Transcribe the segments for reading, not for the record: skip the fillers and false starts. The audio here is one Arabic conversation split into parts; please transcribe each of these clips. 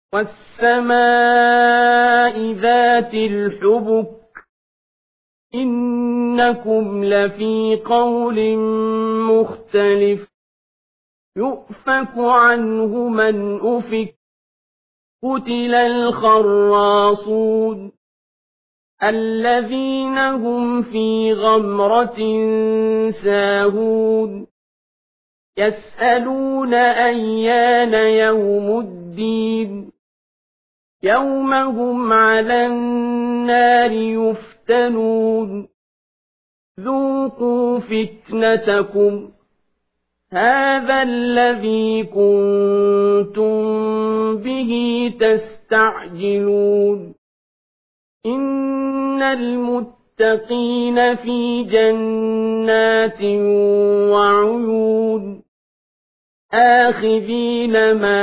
وَالسَّمَاءِ ذَاتِ الْحُبُكِ إِنَّكُمْ لَفِي قَوْلٍ مُخْتَلِفٍ يُؤْفَكُ عَنْهُ مَنْ أُفِكَ قُتِلَ الْخَرَّاصُونَ الَّذِينَ هُمْ فِي غَمْرَةٍ سَاهُونَ يَسْأَلُونَ أَيَّانَ يَوْمُ الدِّينِ يَوْمَ هُمْ عَلَى النَّارِ يُفْتَنُونَ ذُوقُوا فِتْنَتَكُمْ هَذَا الَّذِي كُنتُم بِهِ تَسْتَعْجِلُونَ إِنَّ الْمُتَّقِينَ فِي جَنَّاتٍ وَعُيُونٍ آخِذِينَ مَا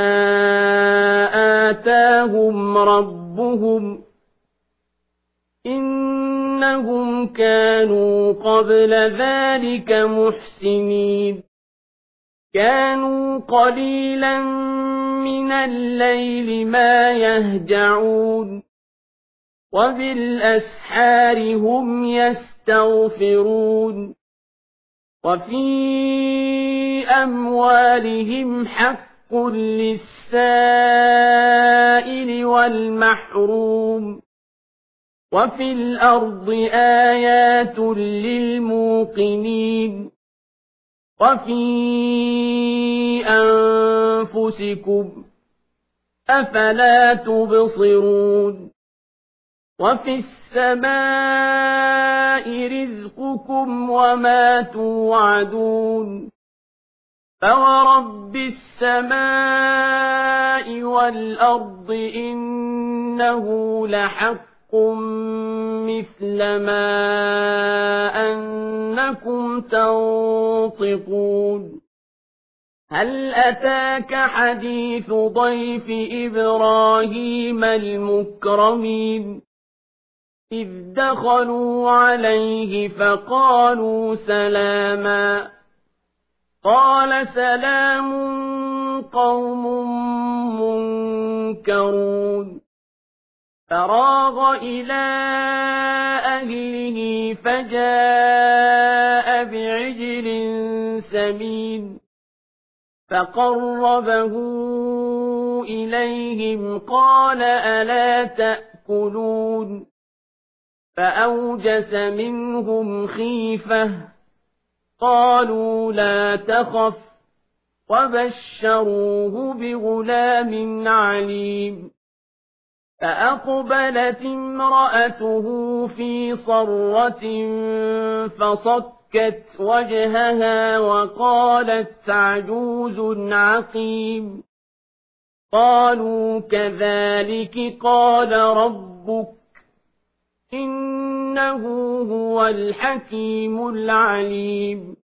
آتَاهُمْ رَبُّهُمْ إِنَّهُمْ كَانُوا قَبْلَ ذَلِكَ مُحْسِنِينَ كَانُوا قَلِيلًا مِنَ اللَّيْلِ مَا يَهْجَعُونَ وَبِالْأَسْحَارِ هُمْ يَسْتَغْفِرُونَ وَفِي أَمْوَالِهِمْ حَقٌّ لِّلسَّائِلِ وَالْمَحْرُومِ وَفِي الْأَرْضِ آيَاتٌ لِّلْمُوقِنِينَ وَفِي أَنفُسِكُمْ أَفَلَا تُبْصِرُونَ وَفِي السَّمَاءِ رِزْقُكُمْ وَمَا تُوعَدُونَ فَوَرَبِّ السَّمَاءِ وَالْأَرْضِ إِنَّهُ لَحَقٌّ مِثْلَ مَا أَنَّكُمْ تَنطِقُونَ هَلْ أَتَاكَ حَدِيثُ ضَيْفِ إِبْرَاهِيمَ الْمُكْرَمِينَ إِذْ دَخَلُوا عَلَيْهِ فَقَالُوا سَلَامًا قَالَ سَلَامٌ قَوْمٌ مُنكَرُونَ فَرَاغَ إِلَىٰ أَهْلِهِ فَجَاءَ بِعِجْلٍ سَمِينٍ فَقَرَّبَهُ إِلَيْهِمْ قَالَ أَلَا تَأْكُلُونَ فَأَوْجَسَ مِنْهُمْ خِيفَةً قَالُوا لَا تَخَفْ وَبَشَّرُوهُ بِغُلَامٍ عَلِيمٍ فَأَقْبَلَتِ امْرَأَتُهُ فِي صَرَّةٍ فَصَكَّتْ وَجْهَهَا وَقَالَتْ عَجُوزٌ عَقِيمٌ قَالُوا كَذَلِكِ قَالَ رَبُّكِ إِنَّهُ هُوَ الْحَكِيمُ الْعَلِيمُ